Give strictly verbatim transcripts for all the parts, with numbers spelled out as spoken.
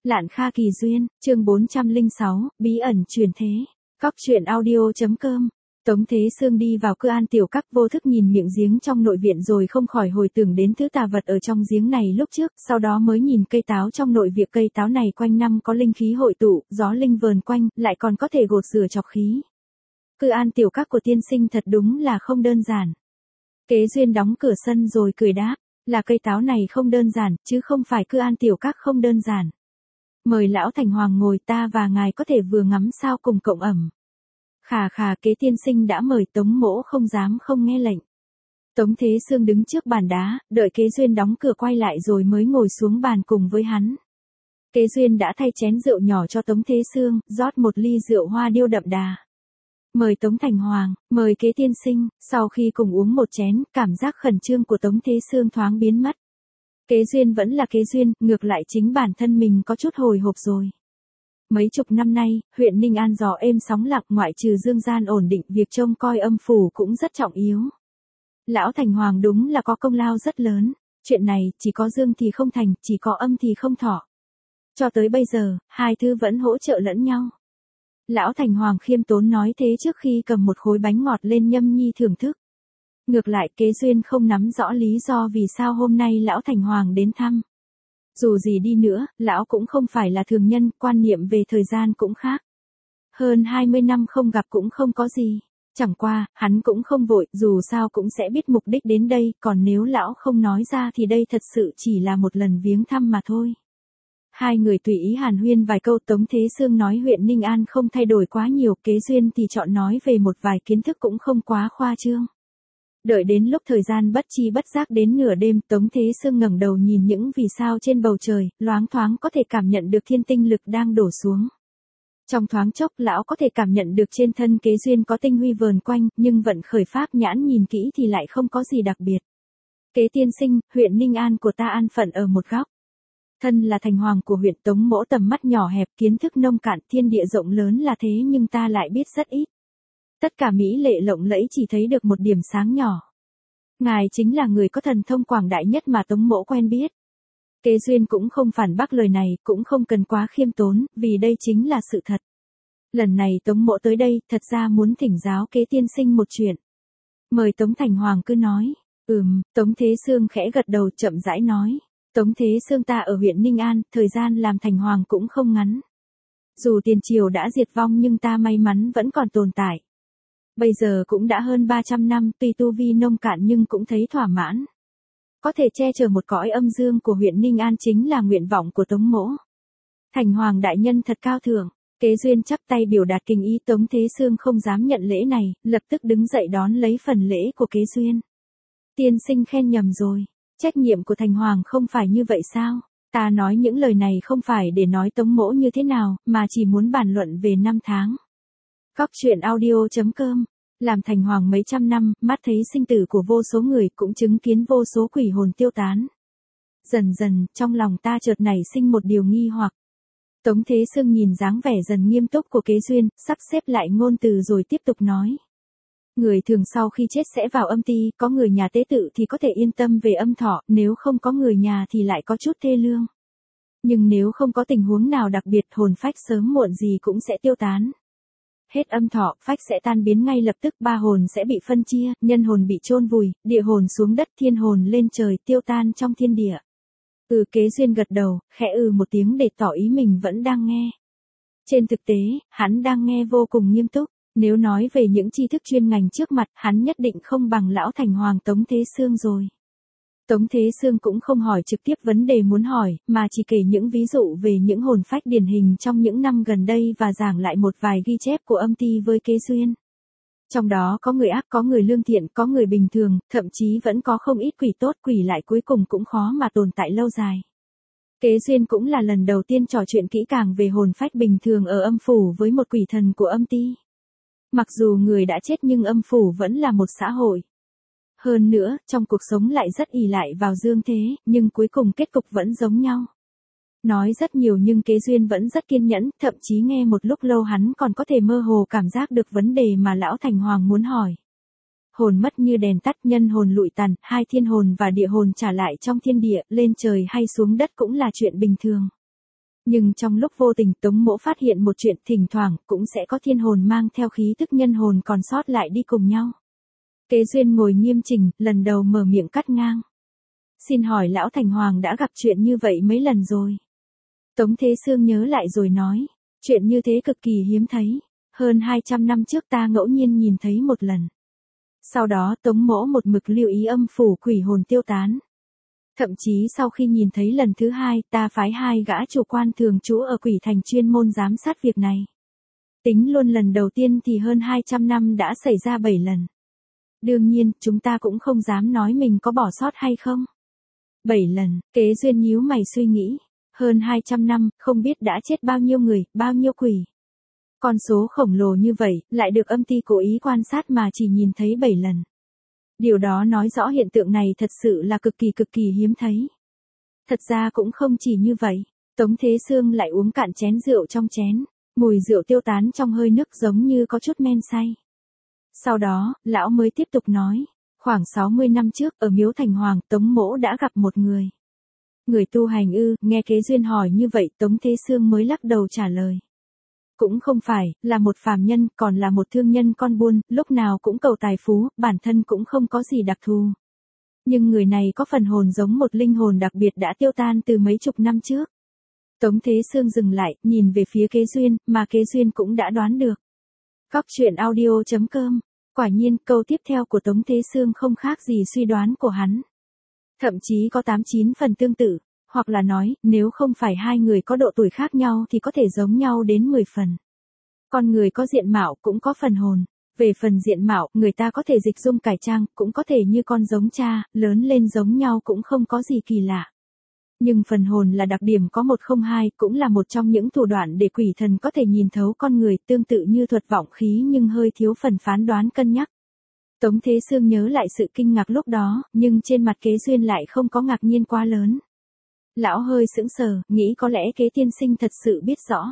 Lạn Kha Kỳ Duyên, chương bốn trăm lẻ sáu, bí ẩn truyền thế. Cóc truyện audio.com. Tống Thế Sương đi vào Cư An tiểu các, vô thức nhìn miệng giếng trong nội viện rồi không khỏi hồi tưởng đến thứ tà vật ở trong giếng này lúc trước, sau đó mới nhìn cây táo trong nội viện. Cây táo này quanh năm có linh khí hội tụ, gió linh vờn quanh, lại còn có thể gột rửa trọc khí. Cư An tiểu các của tiên sinh thật đúng là không đơn giản. Kế Duyên đóng cửa sân rồi cười đáp, là cây táo này không đơn giản, chứ không phải Cư An tiểu các không đơn giản. Mời lão Thành Hoàng ngồi, ta và ngài có thể vừa ngắm sao cùng cộng ẩm. Khà khà, Kế tiên sinh đã mời, Tống mỗ không dám không nghe lệnh. Tống Thế Sương đứng trước bàn đá, đợi Kế Duyên đóng cửa quay lại rồi mới ngồi xuống bàn cùng với hắn. Kế Duyên đã thay chén rượu nhỏ cho Tống Thế Sương, rót một ly rượu hoa điêu đậm đà. Mời Tống Thành Hoàng, mời Kế tiên sinh. Sau khi cùng uống một chén, cảm giác khẩn trương của Tống Thế Sương thoáng biến mất. Kế Duyên vẫn là Kế Duyên, ngược lại chính bản thân mình có chút hồi hộp rồi. Mấy chục năm nay, huyện Ninh An gió êm sóng lặng, ngoại trừ dương gian ổn định, việc trông coi âm phủ cũng rất trọng yếu. Lão Thành Hoàng đúng là có công lao rất lớn, chuyện này chỉ có dương thì không thành, chỉ có âm thì không thọ. Cho tới bây giờ, hai thứ vẫn hỗ trợ lẫn nhau. Lão Thành Hoàng khiêm tốn nói thế trước khi cầm một khối bánh ngọt lên nhâm nhi thưởng thức. Ngược lại Kế Duyên không nắm rõ lý do vì sao hôm nay Lão Thành Hoàng đến thăm. Dù gì đi nữa, lão cũng không phải là thường nhân, quan niệm về thời gian cũng khác. Hơn hai mươi năm không gặp cũng không có gì. Chẳng qua, hắn cũng không vội, dù sao cũng sẽ biết mục đích đến đây, còn nếu lão không nói ra thì đây thật sự chỉ là một lần viếng thăm mà thôi. Hai người tùy ý hàn huyên vài câu. Tống Thế Sương nói huyện Ninh An không thay đổi quá nhiều, Kế Duyên thì chọn nói về một vài kiến thức cũng không quá khoa trương. Đợi đến lúc thời gian bất chi bất giác đến nửa đêm, Tống Thế Sương ngẩng đầu nhìn những vì sao trên bầu trời, loáng thoáng có thể cảm nhận được thiên tinh lực đang đổ xuống. Trong thoáng chốc lão có thể cảm nhận được trên thân Kế Duyên có tinh huy vờn quanh, nhưng vận khởi pháp nhãn nhìn kỹ thì lại không có gì đặc biệt. Kế tiên sinh, huyện Ninh An của ta an phận ở một góc. Thân là thành hoàng của huyện, Tống mỗ tầm mắt nhỏ hẹp, kiến thức nông cạn, thiên địa rộng lớn là thế nhưng ta lại biết rất ít. Tất cả mỹ lệ lộng lẫy chỉ thấy được một điểm sáng nhỏ. Ngài chính là người có thần thông quảng đại nhất mà Tống mỗ quen biết. Kế Duyên cũng không phản bác lời này, cũng không cần quá khiêm tốn, vì đây chính là sự thật. Lần này Tống mỗ tới đây, thật ra muốn thỉnh giáo Kế tiên sinh một chuyện. Mời Tống Thành Hoàng cứ nói. Ừm, Tống Thế Sương khẽ gật đầu chậm rãi nói. Tống Thế Sương ta ở huyện Ninh An, thời gian làm thành hoàng cũng không ngắn. Dù tiền triều đã diệt vong nhưng ta may mắn vẫn còn tồn tại. Bây giờ cũng đã hơn ba trăm năm, tuy tu vi nông cạn nhưng cũng thấy thỏa mãn. Có thể che chở một cõi âm dương của huyện Ninh An chính là nguyện vọng của Tống mỗ. Thành Hoàng đại nhân thật cao thượng. Kế Duyên chắp tay biểu đạt kinh ý. Tống Thế Sương không dám nhận lễ này, lập tức đứng dậy đón lấy phần lễ của Kế Duyên. Tiên sinh khen nhầm rồi. Trách nhiệm của Thành Hoàng không phải như vậy sao? Ta nói những lời này không phải để nói Tống mỗ như thế nào, mà chỉ muốn bàn luận về năm tháng. Cóc truyện audio.com. Làm thành hoàng mấy trăm năm, mắt thấy sinh tử của vô số người, cũng chứng kiến vô số quỷ hồn tiêu tán. Dần dần, trong lòng ta chợt nảy sinh một điều nghi hoặc. Tống Thế Sương nhìn dáng vẻ dần nghiêm túc của Kế Duyên, sắp xếp lại ngôn từ rồi tiếp tục nói. Người thường sau khi chết sẽ vào âm ti, có người nhà tế tự thì có thể yên tâm về âm thọ, nếu không có người nhà thì lại có chút thê lương. Nhưng nếu không có tình huống nào đặc biệt, hồn phách sớm muộn gì cũng sẽ tiêu tán. Hết âm thọ, phách sẽ tan biến ngay lập tức, ba hồn sẽ bị phân chia, nhân hồn bị chôn vùi, địa hồn xuống đất, thiên hồn lên trời, tiêu tan trong thiên địa. Ừ, Kế Duyên gật đầu, khẽ ừ một tiếng để tỏ ý mình vẫn đang nghe. Trên thực tế, hắn đang nghe vô cùng nghiêm túc. Nếu nói về những tri thức chuyên ngành trước mặt, hắn nhất định không bằng lão Thành Hoàng Tống Thế Sương rồi. Tống Thế Sương cũng không hỏi trực tiếp vấn đề muốn hỏi, mà chỉ kể những ví dụ về những hồn phách điển hình trong những năm gần đây và giảng lại một vài ghi chép của âm ti với Kế Duyên. Trong đó có người ác, có người lương thiện, có người bình thường, thậm chí vẫn có không ít quỷ tốt, quỷ lại cuối cùng cũng khó mà tồn tại lâu dài. Kế Duyên cũng là lần đầu tiên trò chuyện kỹ càng về hồn phách bình thường ở âm phủ với một quỷ thần của âm ti. Mặc dù người đã chết nhưng âm phủ vẫn là một xã hội. Hơn nữa, trong cuộc sống lại rất ỷ lại vào dương thế, nhưng cuối cùng kết cục vẫn giống nhau. Nói rất nhiều nhưng Kế Duyên vẫn rất kiên nhẫn, thậm chí nghe một lúc lâu hắn còn có thể mơ hồ cảm giác được vấn đề mà lão Thành Hoàng muốn hỏi. Hồn mất như đèn tắt, nhân hồn lụi tàn, hai thiên hồn và địa hồn trả lại trong thiên địa, lên trời hay xuống đất cũng là chuyện bình thường. Nhưng trong lúc vô tình Tống Mỗ phát hiện một chuyện, thỉnh thoảng cũng sẽ có thiên hồn mang theo khí tức nhân hồn còn sót lại đi cùng nhau. Kế Duyên ngồi nghiêm chỉnh, lần đầu mở miệng cắt ngang. Xin hỏi lão Thành Hoàng đã gặp chuyện như vậy mấy lần rồi? Tống Thế Sương nhớ lại rồi nói, chuyện như thế cực kỳ hiếm thấy, hơn hai trăm năm trước ta ngẫu nhiên nhìn thấy một lần. Sau đó Tống Mỗ một mực lưu ý âm phủ quỷ hồn tiêu tán. Thậm chí sau khi nhìn thấy lần thứ hai, ta phái hai gã chủ quan thường trú ở quỷ thành chuyên môn giám sát việc này. Tính luôn lần đầu tiên thì hơn hai trăm năm đã xảy ra bảy lần. Đương nhiên, chúng ta cũng không dám nói mình có bỏ sót hay không. bảy lần, Kế Duyên nhíu mày suy nghĩ. Hơn hai trăm năm, không biết đã chết bao nhiêu người, bao nhiêu quỷ. Con số khổng lồ như vậy, lại được âm ty cố ý quan sát mà chỉ nhìn thấy bảy lần. Điều đó nói rõ hiện tượng này thật sự là cực kỳ cực kỳ hiếm thấy. Thật ra cũng không chỉ như vậy. Tống Thế Sương lại uống cạn chén rượu trong chén. Mùi rượu tiêu tán trong hơi nước giống như có chút men say. Sau đó, lão mới tiếp tục nói. Khoảng sáu mươi năm trước, ở Miếu Thành Hoàng, Tống Mỗ đã gặp một người. Người tu hành ư? Nghe Kế Duyên hỏi như vậy, Tống Thế Sương mới lắc đầu trả lời. Cũng không phải, là một phàm nhân, còn là một thương nhân con buôn, lúc nào cũng cầu tài phú, bản thân cũng không có gì đặc thù. Nhưng người này có phần hồn giống một linh hồn đặc biệt đã tiêu tan từ mấy chục năm trước. Tống Thế Sương dừng lại, nhìn về phía Kế Duyên, mà Kế Duyên cũng đã đoán được. Góc truyện audio chấm com. Quả nhiên, câu tiếp theo của Tống Thế Sương không khác gì suy đoán của hắn. Thậm chí có tám chín phần tương tự, hoặc là nói, nếu không phải hai người có độ tuổi khác nhau thì có thể giống nhau đến mười phần. Con người có diện mạo cũng có phần hồn. Về phần diện mạo, người ta có thể dịch dung cải trang, cũng có thể như con giống cha, lớn lên giống nhau cũng không có gì kỳ lạ. Nhưng phần hồn là đặc điểm có một không hai, cũng là một trong những thủ đoạn để quỷ thần có thể nhìn thấu con người, tương tự như thuật vọng khí nhưng hơi thiếu phần phán đoán cân nhắc. Tống Thế Sương nhớ lại sự kinh ngạc lúc đó, nhưng trên mặt Kế Duyên lại không có ngạc nhiên quá lớn. Lão hơi sững sờ, nghĩ có lẽ Kế tiên sinh thật sự biết rõ.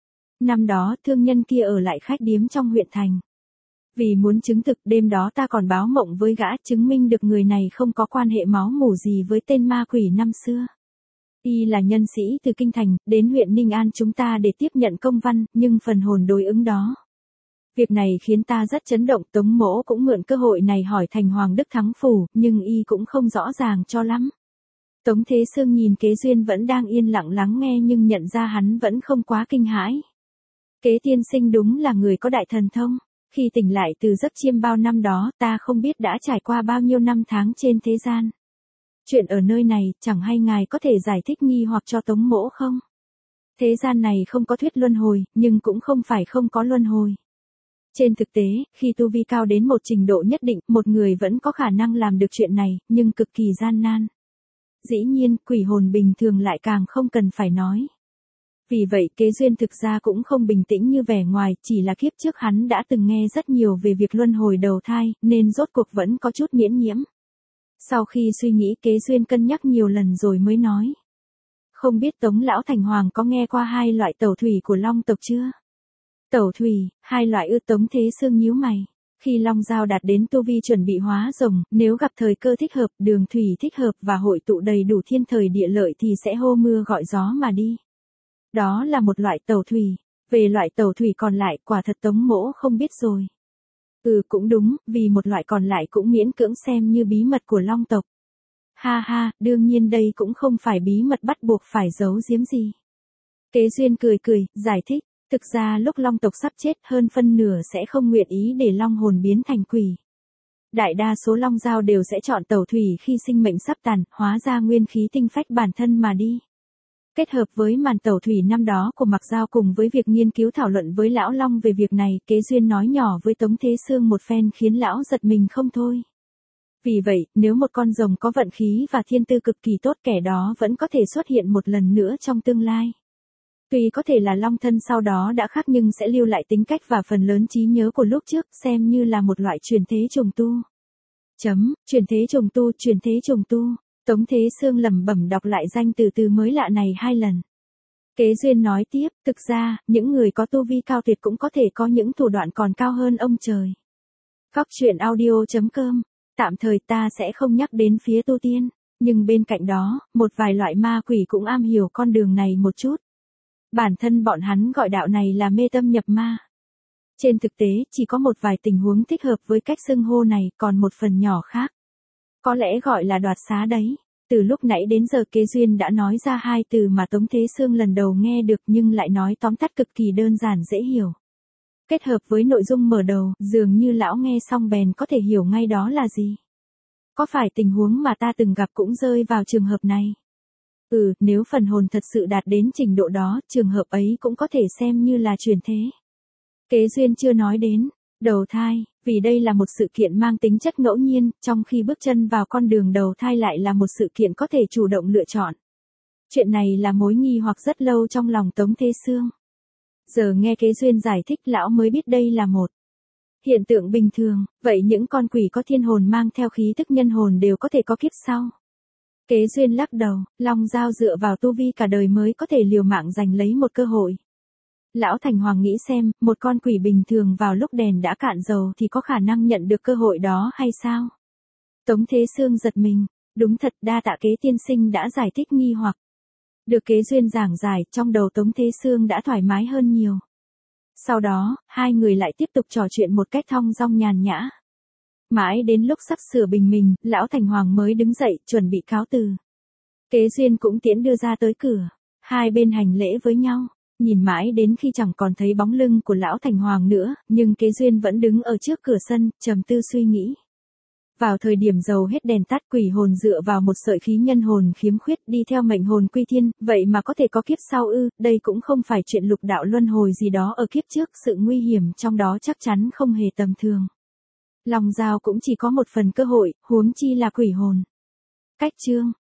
Năm đó, thương nhân kia ở lại khách điếm trong huyện thành. Vì muốn chứng thực, đêm đó ta còn báo mộng với gã, chứng minh được người này không có quan hệ máu mủ gì với tên ma quỷ năm xưa. Y là nhân sĩ từ Kinh Thành, đến huyện Ninh An chúng ta để tiếp nhận công văn, nhưng phần hồn đối ứng đó. Việc này khiến ta rất chấn động, Tống Mỗ cũng mượn cơ hội này hỏi Thành Hoàng Đức Thắng Phủ, nhưng Y cũng không rõ ràng cho lắm. Tống Thế Sương nhìn Kế Duyên vẫn đang yên lặng lắng nghe nhưng nhận ra hắn vẫn không quá kinh hãi. Kế tiên sinh đúng là người có đại thần thông. Khi tỉnh lại từ giấc chiêm bao năm đó, ta không biết đã trải qua bao nhiêu năm tháng trên thế gian. Chuyện ở nơi này, chẳng hay ngài có thể giải thích nghi hoặc cho Tống Mỗ không? Thế gian này không có thuyết luân hồi, nhưng cũng không phải không có luân hồi. Trên thực tế, khi tu vi cao đến một trình độ nhất định, một người vẫn có khả năng làm được chuyện này, nhưng cực kỳ gian nan. Dĩ nhiên, quỷ hồn bình thường lại càng không cần phải nói. Vì vậy, Kế Duyên thực ra cũng không bình tĩnh như vẻ ngoài, chỉ là kiếp trước hắn đã từng nghe rất nhiều về việc luân hồi đầu thai, nên rốt cuộc vẫn có chút miễn nhiễm. Sau khi suy nghĩ, Kế Duyên cân nhắc nhiều lần rồi mới nói. Không biết Tống Lão Thành Hoàng có nghe qua hai loại tẩu thủy của Long tộc chưa? Tẩu thủy, hai loại ư? Tống Thế Sương nhíu mày. Khi Long Giao đạt đến tu vi chuẩn bị hóa rồng, nếu gặp thời cơ thích hợp, đường thủy thích hợp và hội tụ đầy đủ thiên thời địa lợi thì sẽ hô mưa gọi gió mà đi. Đó là một loại tẩu thủy. Về loại tẩu thủy còn lại, quả thật Tống Mỗ không biết rồi. Ừ cũng đúng, vì một loại còn lại cũng miễn cưỡng xem như bí mật của Long tộc. Ha ha, đương nhiên đây cũng không phải bí mật bắt buộc phải giấu giếm gì. Kế Duyên cười cười, giải thích. Thực ra lúc Long tộc sắp chết, hơn phân nửa sẽ không nguyện ý để Long hồn biến thành quỷ. Đại đa số Long Giao đều sẽ chọn tẩu thủy khi sinh mệnh sắp tàn, hóa ra nguyên khí tinh phách bản thân mà đi. Kết hợp với màn tẩu thủy năm đó của Mạc Giao cùng với việc nghiên cứu thảo luận với Lão Long về việc này, Kế Duyên nói nhỏ với Tống Thế Sương một phen khiến Lão giật mình không thôi. Vì vậy, nếu một con rồng có vận khí và thiên tư cực kỳ tốt, kẻ đó vẫn có thể xuất hiện một lần nữa trong tương lai. Tuy có thể là Long thân sau đó đã khác nhưng sẽ lưu lại tính cách và phần lớn trí nhớ của lúc trước, xem như là một loại truyền thế trùng tu. Chấm, truyền thế trùng tu, truyền thế trùng tu. Tống Thế Sương lẩm bẩm đọc lại danh từ từ mới lạ này hai lần. Kế Duyên nói tiếp, thực ra, những người có tu vi cao tuyệt cũng có thể có những thủ đoạn còn cao hơn ông trời. Góc truyện audio chấm com. Tạm thời ta sẽ không nhắc đến phía tu tiên, nhưng bên cạnh đó, một vài loại ma quỷ cũng am hiểu con đường này một chút. Bản thân bọn hắn gọi đạo này là mê tâm nhập ma. Trên thực tế, chỉ có một vài tình huống thích hợp với cách xưng hô này, còn một phần nhỏ khác. Có lẽ gọi là đoạt xá đấy. Từ lúc nãy đến giờ Kế Duyên đã nói ra hai từ mà Tống Thế Sương lần đầu nghe được nhưng lại nói tóm tắt cực kỳ đơn giản dễ hiểu. Kết hợp với nội dung mở đầu, dường như lão nghe xong bèn có thể hiểu ngay đó là gì. Có phải tình huống mà ta từng gặp cũng rơi vào trường hợp này? Ừ, nếu phần hồn thật sự đạt đến trình độ đó, trường hợp ấy cũng có thể xem như là chuyển thế. Kế Duyên chưa nói đến đầu thai, vì đây là một sự kiện mang tính chất ngẫu nhiên, trong khi bước chân vào con đường đầu thai lại là một sự kiện có thể chủ động lựa chọn. Chuyện này là mối nghi hoặc rất lâu trong lòng Tống Thế Sương. Giờ nghe Kế Duyên giải thích lão mới biết đây là một hiện tượng bình thường, vậy những con quỷ có thiên hồn mang theo khí tức nhân hồn đều có thể có kiếp sau. Kế Duyên lắc đầu, Long Giao dựa vào tu vi cả đời mới có thể liều mạng giành lấy một cơ hội. Lão Thành Hoàng nghĩ xem, một con quỷ bình thường vào lúc đèn đã cạn dầu thì có khả năng nhận được cơ hội đó hay sao? Tống Thế Sương giật mình, đúng thật, đa tạ Kế tiên sinh đã giải thích nghi hoặc. Được Kế Duyên giảng giải, trong đầu Tống Thế Sương đã thoải mái hơn nhiều. Sau đó, hai người lại tiếp tục trò chuyện một cách thong dong nhàn nhã. Mãi đến lúc sắp sửa bình minh, Lão Thành Hoàng mới đứng dậy, chuẩn bị cáo từ. Kế Duyên cũng tiễn đưa ra tới cửa. Hai bên hành lễ với nhau. Nhìn mãi đến khi chẳng còn thấy bóng lưng của Lão Thành Hoàng nữa, nhưng Kế Duyên vẫn đứng ở trước cửa sân, trầm tư suy nghĩ. Vào thời điểm dầu hết đèn tắt, quỷ hồn dựa vào một sợi khí nhân hồn khiếm khuyết đi theo mệnh hồn quy thiên, vậy mà có thể có kiếp sau ư? Đây cũng không phải chuyện lục đạo luân hồi gì đó ở kiếp trước, sự nguy hiểm trong đó chắc chắn không hề tầm thường. Long Giao cũng chỉ có một phần cơ hội, huống chi là quỷ hồn. Cách chương